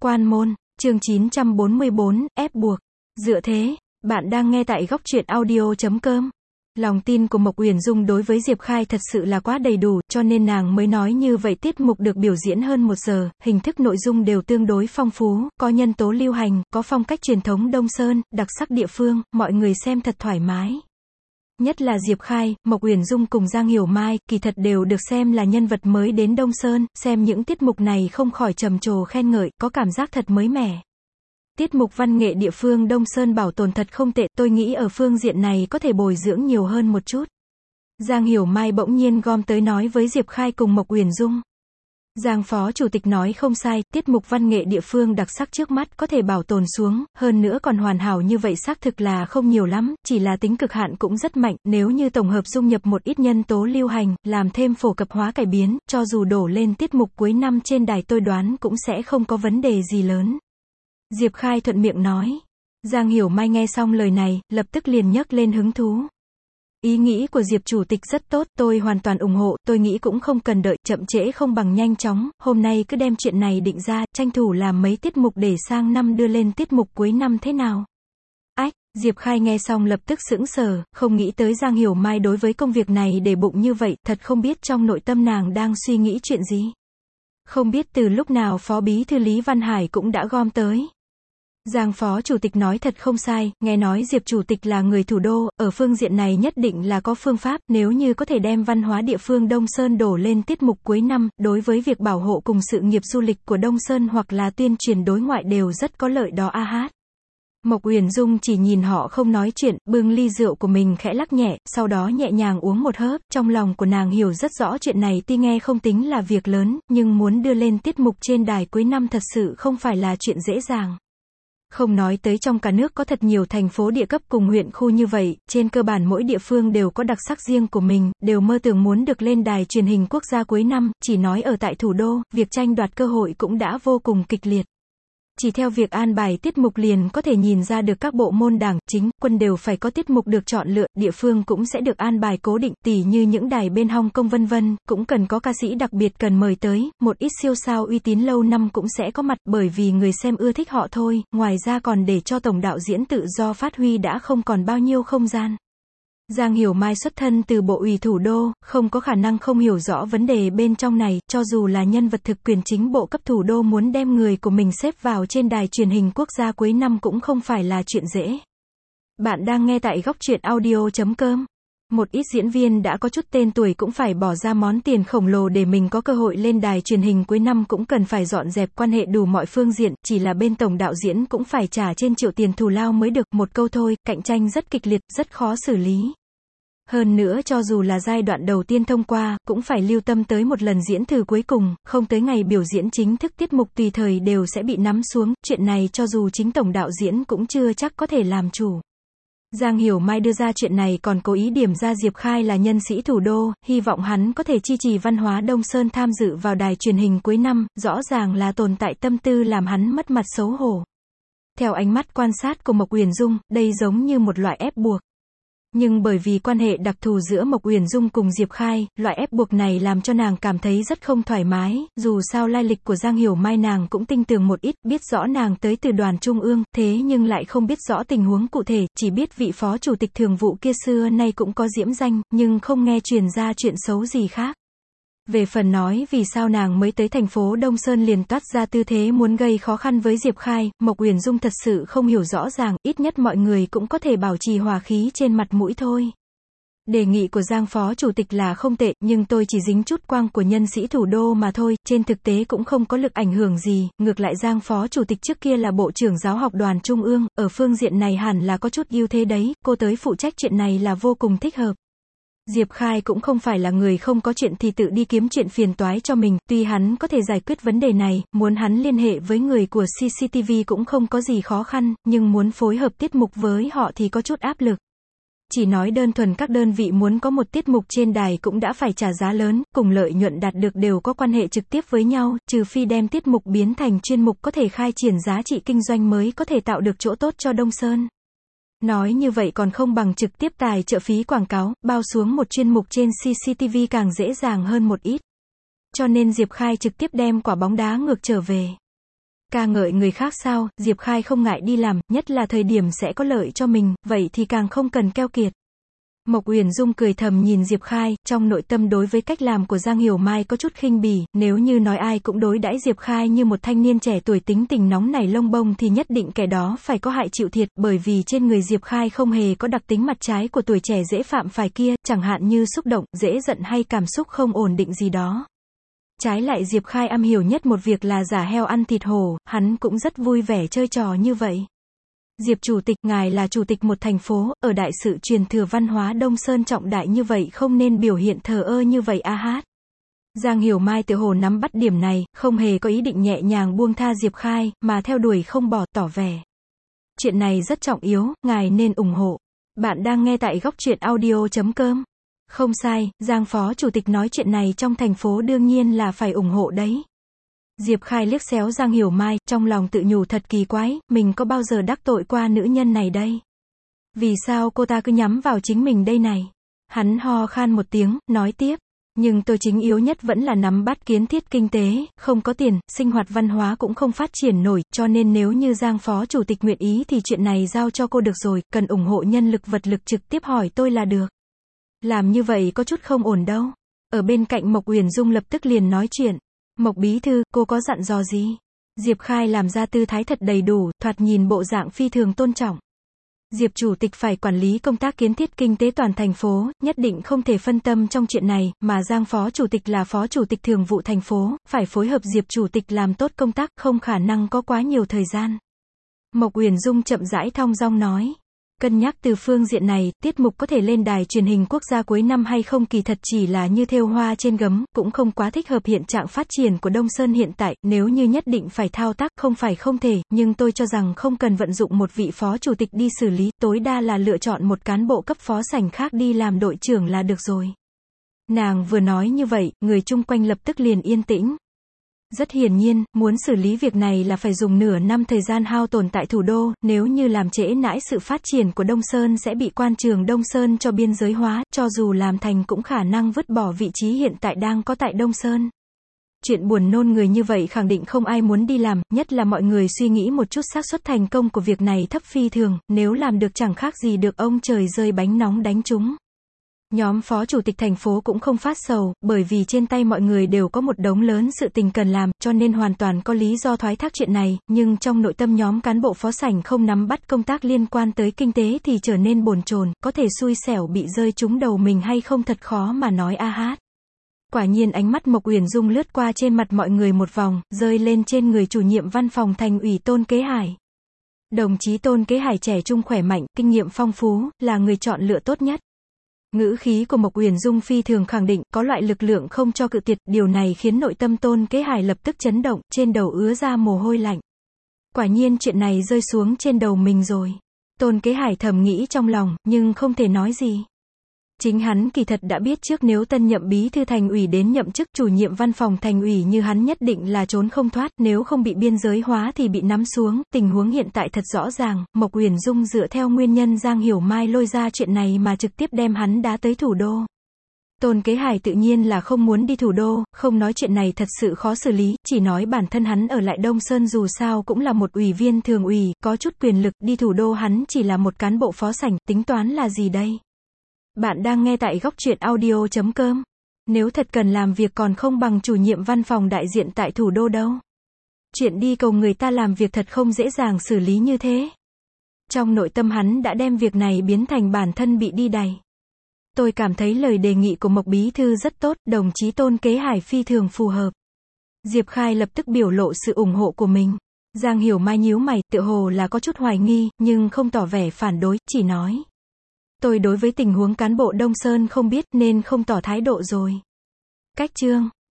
Quan môn, chương 944, ép buộc. Dựa thế, bạn đang nghe tại góc truyện audio.com. Lòng tin của Mộc Uyển Dung đối với Diệp Khai thật sự là quá đầy đủ, cho nên nàng mới nói như vậy. Tiết mục được biểu diễn hơn 1 giờ, hình thức nội dung đều tương đối phong phú, có nhân tố lưu hành, có phong cách truyền thống Đông Sơn, đặc sắc địa phương, mọi người xem thật thoải mái. Nhất là Diệp Khai, Mộc Uyển Dung cùng Giang Hiểu Mai, kỳ thật đều được xem là nhân vật mới đến Đông Sơn, xem những tiết mục này không khỏi trầm trồ khen ngợi, có cảm giác thật mới mẻ. Tiết mục văn nghệ địa phương Đông Sơn bảo tồn thật không tệ, tôi nghĩ ở phương diện này có thể bồi dưỡng nhiều hơn một chút. Giang Hiểu Mai bỗng nhiên gom tới nói với Diệp Khai cùng Mộc Uyển Dung. Giang phó chủ tịch nói không sai, tiết mục văn nghệ địa phương đặc sắc trước mắt có thể bảo tồn xuống, hơn nữa còn hoàn hảo như vậy xác thực là không nhiều lắm, chỉ là tính cực hạn cũng rất mạnh, nếu như tổng hợp dung nhập một ít nhân tố lưu hành, làm thêm phổ cập hóa cải biến, cho dù đổ lên tiết mục cuối năm trên đài tôi đoán cũng sẽ không có vấn đề gì lớn. Diệp Khai thuận miệng nói. Giang Hiểu Mai nghe xong lời này, lập tức liền nhấc lên hứng thú. Ý nghĩ của Diệp chủ tịch rất tốt, tôi hoàn toàn ủng hộ, tôi nghĩ cũng không cần đợi, chậm trễ không bằng nhanh chóng, hôm nay cứ đem chuyện này định ra, tranh thủ làm mấy tiết mục để sang năm đưa lên tiết mục cuối năm thế nào. Ách, Diệp Khai nghe xong lập tức sững sờ, không nghĩ tới Giang Hiểu Mai đối với công việc này để bụng như vậy, thật không biết trong nội tâm nàng đang suy nghĩ chuyện gì. Không biết từ lúc nào Phó Bí Thư Lý Văn Hải cũng đã gom tới. Giang phó chủ tịch nói thật không sai, nghe nói Diệp chủ tịch là người thủ đô, ở phương diện này nhất định là có phương pháp, nếu như có thể đem văn hóa địa phương Đông Sơn đổ lên tiết mục cuối năm, đối với việc bảo hộ cùng sự nghiệp du lịch của Đông Sơn hoặc là tuyên truyền đối ngoại đều rất có lợi đó a hát. Mộc Uyển Dung chỉ nhìn họ không nói chuyện, bưng ly rượu của mình khẽ lắc nhẹ, sau đó nhẹ nhàng uống một hớp, trong lòng của nàng hiểu rất rõ chuyện này tuy nghe không tính là việc lớn, nhưng muốn đưa lên tiết mục trên đài cuối năm thật sự không phải là chuyện dễ dàng. Không nói tới trong cả nước có thật nhiều thành phố địa cấp cùng huyện khu như vậy, trên cơ bản mỗi địa phương đều có đặc sắc riêng của mình, đều mơ tưởng muốn được lên đài truyền hình quốc gia cuối năm, chỉ nói ở tại thủ đô, việc tranh đoạt cơ hội cũng đã vô cùng kịch liệt. Chỉ theo việc an bài tiết mục liền có thể nhìn ra được các bộ môn đảng, chính, quân đều phải có tiết mục được chọn lựa, địa phương cũng sẽ được an bài cố định, tỉ như những đài bên Hong Kong vân vân, cũng cần có ca sĩ đặc biệt cần mời tới, một ít siêu sao uy tín lâu năm cũng sẽ có mặt, bởi vì người xem ưa thích họ thôi, ngoài ra còn để cho tổng đạo diễn tự do phát huy đã không còn bao nhiêu không gian. Giang Hiểu Mai xuất thân từ bộ ủy thủ đô, không có khả năng không hiểu rõ vấn đề bên trong này, cho dù là nhân vật thực quyền chính bộ cấp thủ đô muốn đem người của mình xếp vào trên đài truyền hình quốc gia cuối năm cũng không phải là chuyện dễ. Bạn đang nghe tại góc truyện audio.com. Một ít diễn viên đã có chút tên tuổi cũng phải bỏ ra món tiền khổng lồ để mình có cơ hội lên đài truyền hình cuối năm, cũng cần phải dọn dẹp quan hệ đủ mọi phương diện, chỉ là bên tổng đạo diễn cũng phải trả trên triệu tiền thù lao mới được, một câu thôi, cạnh tranh rất kịch liệt, rất khó xử lý. Hơn nữa cho dù là giai đoạn đầu tiên thông qua, cũng phải lưu tâm tới một lần diễn thử cuối cùng, không tới ngày biểu diễn chính thức tiết mục tùy thời đều sẽ bị nắm xuống, chuyện này cho dù chính tổng đạo diễn cũng chưa chắc có thể làm chủ. Giang Hiểu Mai đưa ra chuyện này còn cố ý điểm ra Diệp Khai là nhân sĩ thủ đô, hy vọng hắn có thể chi trì văn hóa Đông Sơn tham dự vào đài truyền hình cuối năm, rõ ràng là tồn tại tâm tư làm hắn mất mặt xấu hổ. Theo ánh mắt quan sát của Mộc Uyển Dung, đây giống như một loại ép buộc. Nhưng bởi vì quan hệ đặc thù giữa Mộc Uyển Dung cùng Diệp Khai, loại ép buộc này làm cho nàng cảm thấy rất không thoải mái, dù sao lai lịch của Giang Hiểu Mai nàng cũng tinh tường một ít, biết rõ nàng tới từ đoàn trung ương, thế nhưng lại không biết rõ tình huống cụ thể, chỉ biết vị phó chủ tịch thường vụ kia xưa nay cũng có diễm danh, nhưng không nghe truyền ra chuyện xấu gì khác. Về phần nói vì sao nàng mới tới thành phố Đông Sơn liền toát ra tư thế muốn gây khó khăn với Diệp Khai, Mộc Uyển Dung thật sự không hiểu rõ ràng, ít nhất mọi người cũng có thể bảo trì hòa khí trên mặt mũi thôi. Đề nghị của Giang phó chủ tịch là không tệ, nhưng tôi chỉ dính chút quang của nhân sĩ thủ đô mà thôi, trên thực tế cũng không có lực ảnh hưởng gì, ngược lại Giang phó chủ tịch trước kia là bộ trưởng giáo học đoàn trung ương, ở phương diện này hẳn là có chút ưu thế đấy, cô tới phụ trách chuyện này là vô cùng thích hợp. Diệp Khai cũng không phải là người không có chuyện thì tự đi kiếm chuyện phiền toái cho mình, tuy hắn có thể giải quyết vấn đề này, muốn hắn liên hệ với người của CCTV cũng không có gì khó khăn, nhưng muốn phối hợp tiết mục với họ thì có chút áp lực. Chỉ nói đơn thuần các đơn vị muốn có một tiết mục trên đài cũng đã phải trả giá lớn, cùng lợi nhuận đạt được đều có quan hệ trực tiếp với nhau, trừ phi đem tiết mục biến thành chuyên mục có thể khai triển giá trị kinh doanh mới có thể tạo được chỗ tốt cho Đông Sơn. Nói như vậy còn không bằng trực tiếp tài trợ phí quảng cáo, bao xuống một chuyên mục trên CCTV càng dễ dàng hơn một ít. Cho nên Diệp Khai trực tiếp đem quả bóng đá ngược trở về. Ca ngợi người khác sao, Diệp Khai không ngại đi làm, nhất là thời điểm sẽ có lợi cho mình, vậy thì càng không cần keo kiệt. Mộc Uyển Dung cười thầm nhìn Diệp Khai, trong nội tâm đối với cách làm của Giang Hiểu Mai có chút khinh bỉ, nếu như nói ai cũng đối đãi Diệp Khai như một thanh niên trẻ tuổi tính tình nóng nảy lông bông thì nhất định kẻ đó phải có hại chịu thiệt, bởi vì trên người Diệp Khai không hề có đặc tính mặt trái của tuổi trẻ dễ phạm phải kia, chẳng hạn như xúc động, dễ giận hay cảm xúc không ổn định gì đó. Trái lại Diệp Khai am hiểu nhất một việc là giả heo ăn thịt hổ, hắn cũng rất vui vẻ chơi trò như vậy. Diệp Chủ tịch, ngài là chủ tịch một thành phố, ở đại sự truyền thừa văn hóa Đông Sơn trọng đại như vậy không nên biểu hiện thờ ơ như vậy a hát. Giang Hiểu Mai tự hồ nắm bắt điểm này, không hề có ý định nhẹ nhàng buông tha Diệp Khai, mà theo đuổi không bỏ, tỏ vẻ. Chuyện này rất trọng yếu, ngài nên ủng hộ. Bạn đang nghe tại góc truyện audio.com. Không sai, Giang Phó Chủ tịch nói chuyện này trong thành phố đương nhiên là phải ủng hộ đấy. Diệp Khai liếc xéo Giang Hiểu Mai, trong lòng tự nhủ thật kỳ quái, mình có bao giờ đắc tội qua nữ nhân này đây? Vì sao cô ta cứ nhắm vào chính mình đây này? Hắn ho khan một tiếng, nói tiếp. Nhưng tôi chính yếu nhất vẫn là nắm bắt kiến thiết kinh tế, không có tiền, sinh hoạt văn hóa cũng không phát triển nổi, cho nên nếu như Giang Phó Chủ tịch nguyện ý thì chuyện này giao cho cô được rồi, cần ủng hộ nhân lực vật lực trực tiếp hỏi tôi là được. Làm như vậy có chút không ổn đâu. Ở bên cạnh Mộc Uyển Dung lập tức liền nói chuyện. Mộc bí thư, cô có dặn dò gì? Diệp Khai làm ra tư thái thật đầy đủ, thoạt nhìn bộ dạng phi thường tôn trọng. Diệp Chủ tịch phải quản lý công tác kiến thiết kinh tế toàn thành phố, nhất định không thể phân tâm trong chuyện này, mà Giang Phó Chủ tịch là Phó Chủ tịch Thường vụ thành phố, phải phối hợp Diệp Chủ tịch làm tốt công tác, không khả năng có quá nhiều thời gian. Mộc Uyển Dung chậm rãi thong dong nói. Cân nhắc từ phương diện này, tiết mục có thể lên đài truyền hình quốc gia cuối năm hay không kỳ thật chỉ là như thêu hoa trên gấm, cũng không quá thích hợp hiện trạng phát triển của Đông Sơn hiện tại, nếu như nhất định phải thao tác, không phải không thể, nhưng tôi cho rằng không cần vận dụng một vị phó chủ tịch đi xử lý, tối đa là lựa chọn một cán bộ cấp phó sảnh khác đi làm đội trưởng là được rồi. Nàng vừa nói như vậy, người chung quanh lập tức liền yên tĩnh. Rất hiển nhiên, muốn xử lý việc này là phải dùng nửa năm thời gian hao tổn tại thủ đô, nếu như làm trễ nãi sự phát triển của Đông Sơn sẽ bị quan trường Đông Sơn cho biên giới hóa, cho dù làm thành cũng khả năng vứt bỏ vị trí hiện tại đang có tại Đông Sơn. Chuyện buồn nôn người như vậy khẳng định không ai muốn đi làm, nhất là mọi người suy nghĩ một chút xác suất thành công của việc này thấp phi thường, nếu làm được chẳng khác gì được ông trời rơi bánh nóng đánh trúng. Nhóm phó chủ tịch thành phố cũng không phát sầu, bởi vì trên tay mọi người đều có một đống lớn sự tình cần làm, cho nên hoàn toàn có lý do thoái thác chuyện này, nhưng trong nội tâm nhóm cán bộ phó sảnh không nắm bắt công tác liên quan tới kinh tế thì trở nên bồn chồn, có thể xui xẻo bị rơi trúng đầu mình hay không thật khó mà nói a hát. Quả nhiên ánh mắt Mộc Uyển Dung lướt qua trên mặt mọi người một vòng, rơi lên trên người chủ nhiệm văn phòng thành ủy Tôn Kế Hải. Đồng chí Tôn Kế Hải trẻ trung khỏe mạnh, kinh nghiệm phong phú, là người chọn lựa tốt nhất. Ngữ khí của Mộc Uyển Dung phi thường khẳng định, có loại lực lượng không cho cự tuyệt, điều này khiến nội tâm Tôn Kế Hải lập tức chấn động, trên đầu ứa ra mồ hôi lạnh. Quả nhiên chuyện này rơi xuống trên đầu mình rồi. Tôn Kế Hải thầm nghĩ trong lòng, nhưng không thể nói gì. Chính hắn kỳ thật đã biết trước nếu tân nhậm bí thư thành ủy đến nhậm chức chủ nhiệm văn phòng thành ủy như hắn nhất định là trốn không thoát, nếu không bị biên giới hóa thì bị nắm xuống, tình huống hiện tại thật rõ ràng, Mộc Uyển Dung dựa theo nguyên nhân Giang Hiểu Mai lôi ra chuyện này mà trực tiếp đem hắn đá tới thủ đô. Tôn Kế Hải tự nhiên là không muốn đi thủ đô, không nói chuyện này thật sự khó xử lý, chỉ nói bản thân hắn ở lại Đông Sơn dù sao cũng là một ủy viên thường ủy, có chút quyền lực, đi thủ đô hắn chỉ là một cán bộ phó sảnh, tính toán là gì đây? Bạn đang nghe tại góc truyện audio.com. Nếu thật cần làm việc còn không bằng chủ nhiệm văn phòng đại diện tại thủ đô đâu. Chuyện đi cầu người ta làm việc thật không dễ dàng xử lý như thế. Trong nội tâm hắn đã đem việc này biến thành bản thân bị đi đày. Tôi cảm thấy lời đề nghị của Mộc bí thư rất tốt, đồng chí Tôn Kế Hải phi thường phù hợp. Diệp Khai lập tức biểu lộ sự ủng hộ của mình. Giang Hiểu Mai nhíu mày, tựa hồ là có chút hoài nghi, nhưng không tỏ vẻ phản đối, chỉ nói. Tôi đối với tình huống cán bộ Đông Sơn không biết nên không tỏ thái độ rồi. Cách chương